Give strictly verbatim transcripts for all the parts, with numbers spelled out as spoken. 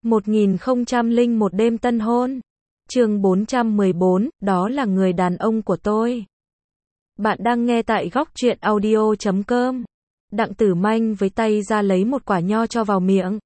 một nghìn không trăm lẻ một đêm tân hôn. Chương bốn trăm mười bốn, đó là người đàn ông của tôi. Bạn đang nghe tại góc truyện audio chấm com. Đặng Tử Manh với tay ra lấy một quả nho cho vào miệng.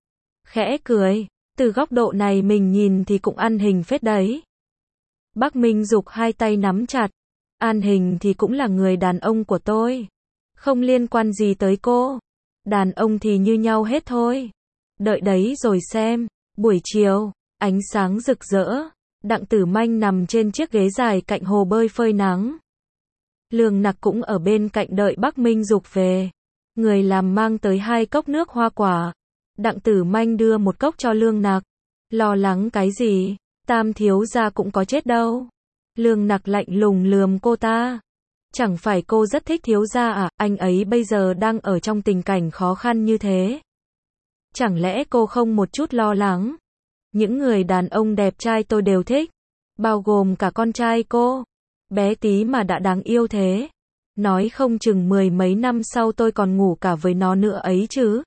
Khẽ cười, từ góc độ này mình nhìn thì cũng ăn hình phết đấy. Bác Minh Dục hai tay nắm chặt. An Hình thì cũng là người đàn ông của tôi. Không liên quan gì tới cô. Đàn ông thì như nhau hết thôi. Đợi đấy rồi xem. Buổi chiều, ánh sáng rực rỡ. Đặng Tử Manh nằm trên chiếc ghế dài cạnh hồ bơi phơi nắng. Lương Nặc cũng ở bên cạnh đợi bác Minh Dục về. Người làm mang tới hai cốc nước hoa quả. Đặng Tử Manh đưa một cốc cho Lương Nặc. Lo lắng cái gì? Tam thiếu gia cũng có chết đâu. Lương Nặc lạnh lùng lườm cô ta. Chẳng phải cô rất thích thiếu gia à? Anh ấy bây giờ đang ở trong tình cảnh khó khăn như thế. Chẳng lẽ cô không một chút lo lắng? Những người đàn ông đẹp trai tôi đều thích. Bao gồm cả con trai cô. Bé tí mà đã đáng yêu thế. Nói không chừng mười mấy năm sau tôi còn ngủ cả với nó nữa ấy chứ.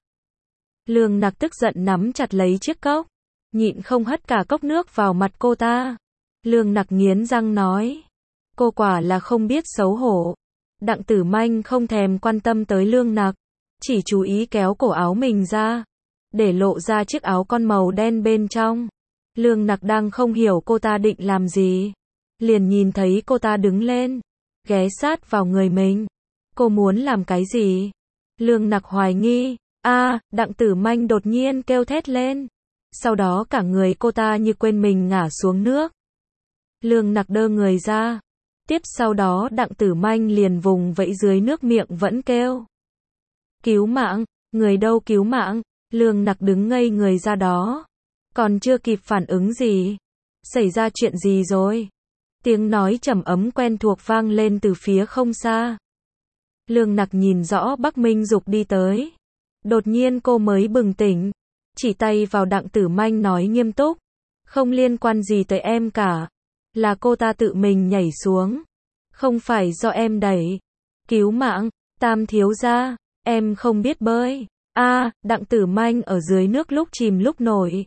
Lương Nặc tức giận nắm chặt lấy chiếc cốc. Nhịn không hất cả cốc nước vào mặt cô ta. Lương Nặc nghiến răng nói. Cô quả là không biết xấu hổ. Đặng Tử Manh không thèm quan tâm tới Lương Nặc. Chỉ chú ý kéo cổ áo mình ra. Để lộ ra chiếc áo con màu đen bên trong. Lương Nặc đang không hiểu cô ta định làm gì. Liền nhìn thấy cô ta đứng lên. Ghé sát vào người mình. Cô muốn làm cái gì? Lương Nặc hoài nghi. A, Đặng Tử Manh đột nhiên kêu thét lên. Sau đó cả người cô ta như quên mình ngã xuống nước. Lương Nặc đơ người ra. Tiếp sau đó Đặng Tử Manh liền vùng vẫy dưới nước miệng vẫn kêu. Cứu mạng, người đâu cứu mạng? Lương Nặc đứng ngây người ra đó. Còn chưa kịp phản ứng gì. Xảy ra chuyện gì rồi? Tiếng nói trầm ấm quen thuộc vang lên từ phía không xa. Lương Nặc nhìn rõ bác Minh Dục đi tới. Đột nhiên cô mới bừng tỉnh. Chỉ tay vào Đặng Tử Manh nói nghiêm túc. Không liên quan gì tới em cả. Là cô ta tự mình nhảy xuống. Không phải do em đẩy. Cứu mạng, Tam thiếu gia, em không biết bơi. A, Đặng Tử Manh ở dưới nước lúc chìm lúc nổi.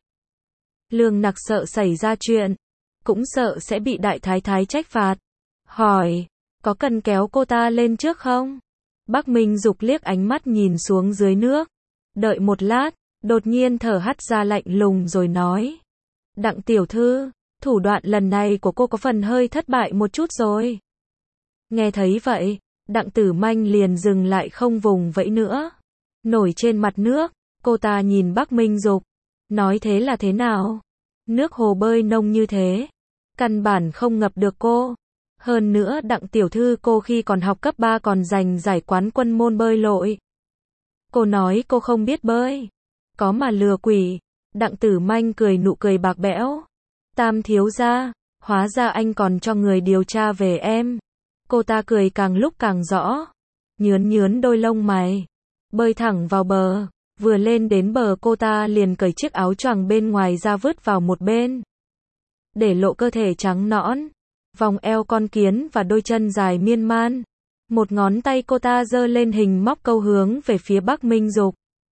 Lương Nặc sợ xảy ra chuyện. Cũng sợ sẽ bị đại thái thái trách phạt. Hỏi, có cần kéo cô ta lên trước không? Bác Minh Dục liếc ánh mắt nhìn xuống dưới nước. Đợi một lát, đột nhiên thở hắt ra lạnh lùng rồi nói. Đặng tiểu thư, thủ đoạn lần này của cô có phần hơi thất bại một chút rồi. Nghe thấy vậy, Đặng Tử Manh liền dừng lại không vùng vẫy nữa. Nổi trên mặt nước, cô ta nhìn bác Minh Dục. Nói thế là thế nào? Nước hồ bơi nông như thế. Căn bản không ngập được cô. Hơn nữa Đặng tiểu thư cô khi còn học cấp ba còn giành giải quán quân môn bơi lội. Cô nói cô không biết bơi. Có mà lừa quỷ. Đặng Tử Manh cười nụ cười bạc bẽo. Tam thiếu gia, hóa ra anh còn cho người điều tra về em. Cô ta cười càng lúc càng rõ. Nhướn nhướn đôi lông mày. Bơi thẳng vào bờ. Vừa lên đến bờ cô ta liền cởi chiếc áo choàng bên ngoài ra vứt vào một bên. Để lộ cơ thể trắng nõn. Vòng eo con kiến và đôi chân dài miên man. Một ngón tay cô ta giơ lên hình móc câu hướng về phía bác Minh Dục.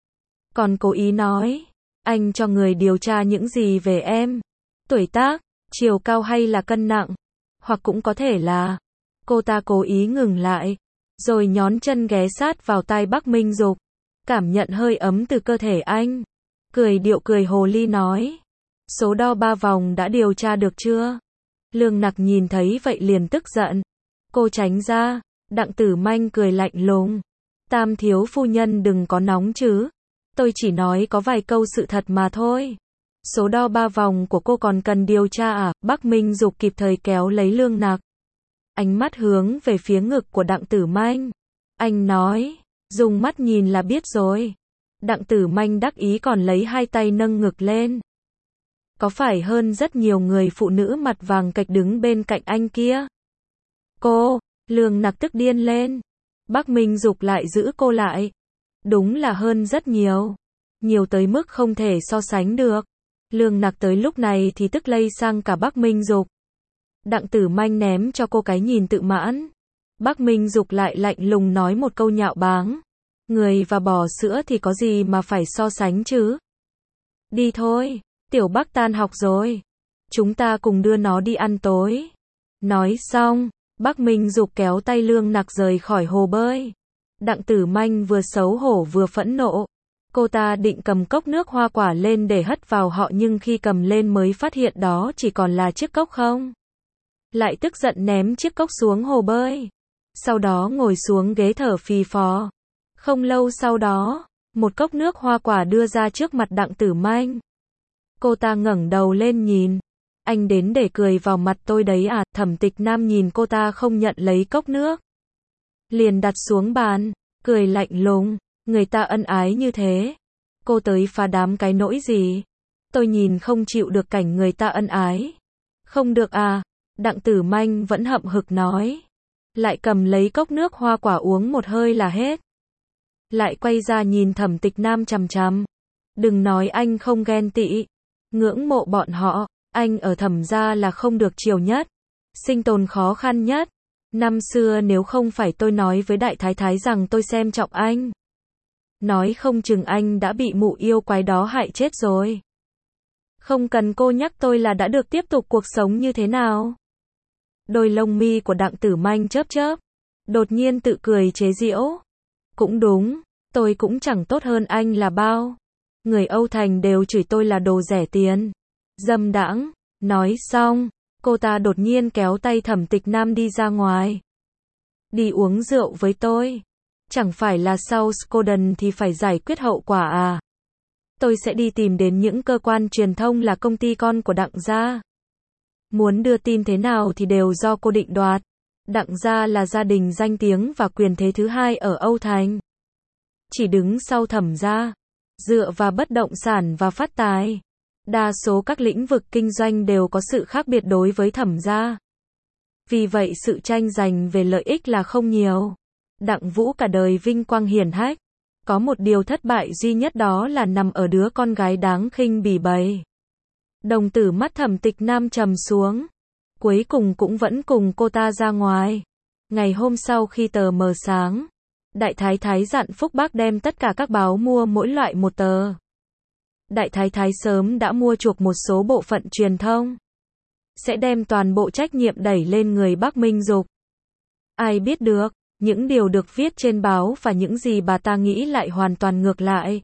Còn cố ý nói. Anh cho người điều tra những gì về em? Tuổi tác, chiều cao hay là cân nặng? Hoặc cũng có thể là. Cô ta cố ý ngừng lại. Rồi nhón chân ghé sát vào tai bác Minh Dục. Cảm nhận hơi ấm từ cơ thể anh. Cười điệu cười hồ ly nói. Số đo ba vòng đã điều tra được chưa? Lương Nặc nhìn thấy vậy liền tức giận. Cô tránh ra. Đặng Tử Manh cười lạnh lùng. Tam thiếu phu nhân đừng có nóng chứ. Tôi chỉ nói có vài câu sự thật mà thôi. Số đo ba vòng của cô còn cần điều tra à? Bác Minh Dục kịp thời kéo lấy Lương Nặc. Ánh mắt hướng về phía ngực của Đặng Tử Manh. Anh nói. Dùng mắt nhìn là biết rồi. Đặng Tử Manh đắc ý còn lấy hai tay nâng ngực lên. Có phải hơn rất nhiều người phụ nữ mặt vàng cạch đứng bên cạnh anh kia? Cô, Lương Nặc tức điên lên. Bác Minh Dục lại giữ cô lại. Đúng là hơn rất nhiều. Nhiều tới mức không thể so sánh được. Lương Nặc tới lúc này thì tức lây sang cả bác Minh Dục. Đặng Tử Manh ném cho cô cái nhìn tự mãn. Bác Minh Dục lại lạnh lùng nói một câu nhạo báng. Người và bò sữa thì có gì mà phải so sánh chứ? Đi thôi, Tiểu Bắc tan học rồi. Chúng ta cùng đưa nó đi ăn tối. Nói xong, Bắc Minh Dục kéo tay Lương Nặc rời khỏi hồ bơi. Đặng Tử Manh vừa xấu hổ vừa phẫn nộ. Cô ta định cầm cốc nước hoa quả lên để hất vào họ nhưng khi cầm lên mới phát hiện đó chỉ còn là chiếc cốc không. Lại tức giận ném chiếc cốc xuống hồ bơi. Sau đó ngồi xuống ghế thở phì phò. Không lâu sau đó, một cốc nước hoa quả đưa ra trước mặt Đặng Tử Manh. Cô ta ngẩng đầu lên nhìn. Anh đến để cười vào mặt tôi đấy à? Thẩm Tịch Nam nhìn cô ta không nhận lấy cốc nước. Liền đặt xuống bàn, cười lạnh lùng. Người ta ân ái như thế. Cô tới phá đám cái nỗi gì? Tôi nhìn không chịu được cảnh người ta ân ái. Không được à? Đặng Tử Manh vẫn hậm hực nói. Lại cầm lấy cốc nước hoa quả uống một hơi là hết. Lại quay ra nhìn Thẩm Tịch Nam chằm chằm. Đừng nói anh không ghen tị. Ngưỡng mộ bọn họ. Anh ở Thẩm gia là không được chiều nhất. Sinh tồn khó khăn nhất. Năm xưa nếu không phải tôi nói với đại thái thái rằng tôi xem trọng anh. Nói không chừng anh đã bị mụ yêu quái đó hại chết rồi. Không cần cô nhắc tôi là đã được tiếp tục cuộc sống như thế nào. Đôi lông mi của Đặng Tử Manh chớp chớp. Đột nhiên tự cười chế giễu. Cũng đúng, tôi cũng chẳng tốt hơn anh là bao. Người Âu Thành đều chửi tôi là đồ rẻ tiền. Dâm đãng. Nói xong, cô ta đột nhiên kéo tay Thẩm Tịch Nam đi ra ngoài. Đi uống rượu với tôi. Chẳng phải là sau Skoden thì phải giải quyết hậu quả à? Tôi sẽ đi tìm đến những cơ quan truyền thông là công ty con của Đặng gia. Muốn đưa tin thế nào thì đều do cô định đoạt. Đặng gia là gia đình danh tiếng và quyền thế thứ hai ở Âu Thành. Chỉ đứng sau Thẩm gia. Dựa vào bất động sản và phát tài. Đa số các lĩnh vực kinh doanh đều có sự khác biệt đối với Thẩm gia. Vì vậy sự tranh giành về lợi ích là không nhiều. Đặng Vũ cả đời vinh quang hiển hách. Có một điều thất bại duy nhất đó là nằm ở đứa con gái đáng khinh bỉ bầy. Đồng tử mắt Thẩm Tịch Nam trầm xuống. Cuối cùng cũng vẫn cùng cô ta ra ngoài. Ngày hôm sau khi tờ mờ sáng, Đại Thái Thái dặn Phúc Bác đem tất cả các báo mua mỗi loại một tờ. Đại Thái Thái sớm đã mua chuộc một số bộ phận truyền thông. Sẽ đem toàn bộ trách nhiệm đẩy lên người Bắc Minh Dục. Ai biết được, những điều được viết trên báo và những gì bà ta nghĩ lại hoàn toàn ngược lại.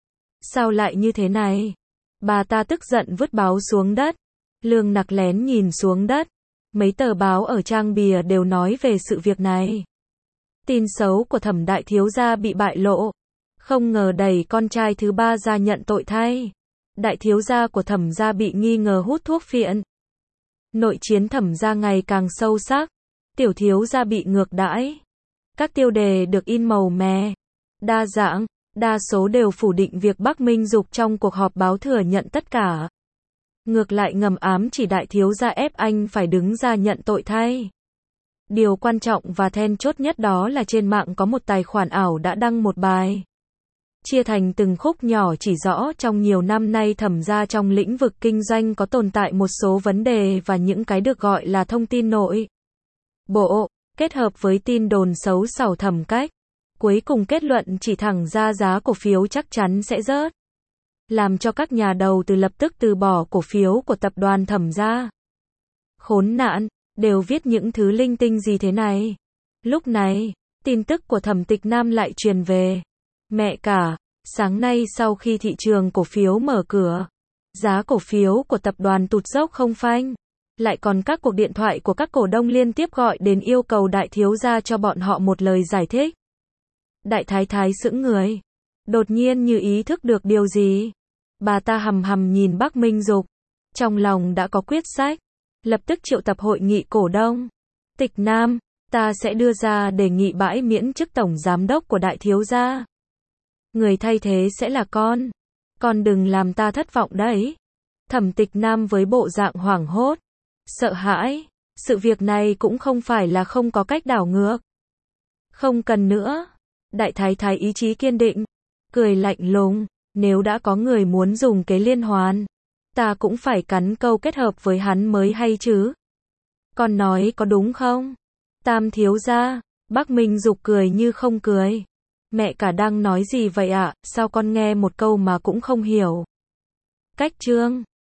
Sao lại như thế này? Bà ta tức giận vứt báo xuống đất. Lương Nặc lén nhìn xuống đất. Mấy tờ báo ở trang bìa đều nói về sự việc này. Tin xấu của Thẩm đại thiếu gia bị bại lộ. Không ngờ đẩy con trai thứ ba ra nhận tội thay. Đại thiếu gia của Thẩm gia bị nghi ngờ hút thuốc phiện. Nội chiến Thẩm gia ngày càng sâu sắc. Tiểu thiếu gia bị ngược đãi. Các tiêu đề được in màu mè, đa dạng, đa số đều phủ định việc Bắc Minh Dục trong cuộc họp báo thừa nhận tất cả. Ngược lại ngầm ám chỉ đại thiếu gia ép anh phải đứng ra nhận tội thay. Điều quan trọng và then chốt nhất đó là trên mạng có một tài khoản ảo đã đăng một bài. Chia thành từng khúc nhỏ chỉ rõ trong nhiều năm nay Thẩm gia trong lĩnh vực kinh doanh có tồn tại một số vấn đề và những cái được gọi là thông tin nội bộ. Kết hợp với tin đồn xấu xảo Thẩm Cách, cuối cùng kết luận chỉ thẳng ra giá cổ phiếu chắc chắn sẽ rớt, làm cho các nhà đầu tư lập tức từ bỏ cổ phiếu của tập đoàn Thẩm gia. Khốn nạn, đều viết những thứ linh tinh gì thế này. Lúc này, tin tức của Thẩm Tịch Nam lại truyền về. Mẹ cả, sáng nay sau khi thị trường cổ phiếu mở cửa, giá cổ phiếu của tập đoàn tụt dốc không phanh. Lại còn các cuộc điện thoại của các cổ đông liên tiếp gọi đến yêu cầu đại thiếu gia cho bọn họ một lời giải thích. Đại thái thái sững người. Đột nhiên như ý thức được điều gì. Bà ta hầm hầm nhìn Bắc Minh Dục. Trong lòng đã có quyết sách. Lập tức triệu tập hội nghị cổ đông. Tịch Nam, ta sẽ đưa ra đề nghị bãi miễn chức tổng giám đốc của đại thiếu gia. Người thay thế sẽ là con. Con đừng làm ta thất vọng đấy. Thẩm Tịch Nam với bộ dạng hoảng hốt. Sợ hãi, sự việc này cũng không phải là không có cách đảo ngược. Không cần nữa. Đại thái thái ý chí kiên định, cười lạnh lùng, nếu đã có người muốn dùng kế liên hoàn, ta cũng phải cắn câu kết hợp với hắn mới hay chứ. Con nói có đúng không? Tam thiếu gia, Bắc Minh Dục cười như không cười. Mẹ cả đang nói gì vậy ạ, sao con nghe một câu mà cũng không hiểu. Cách chương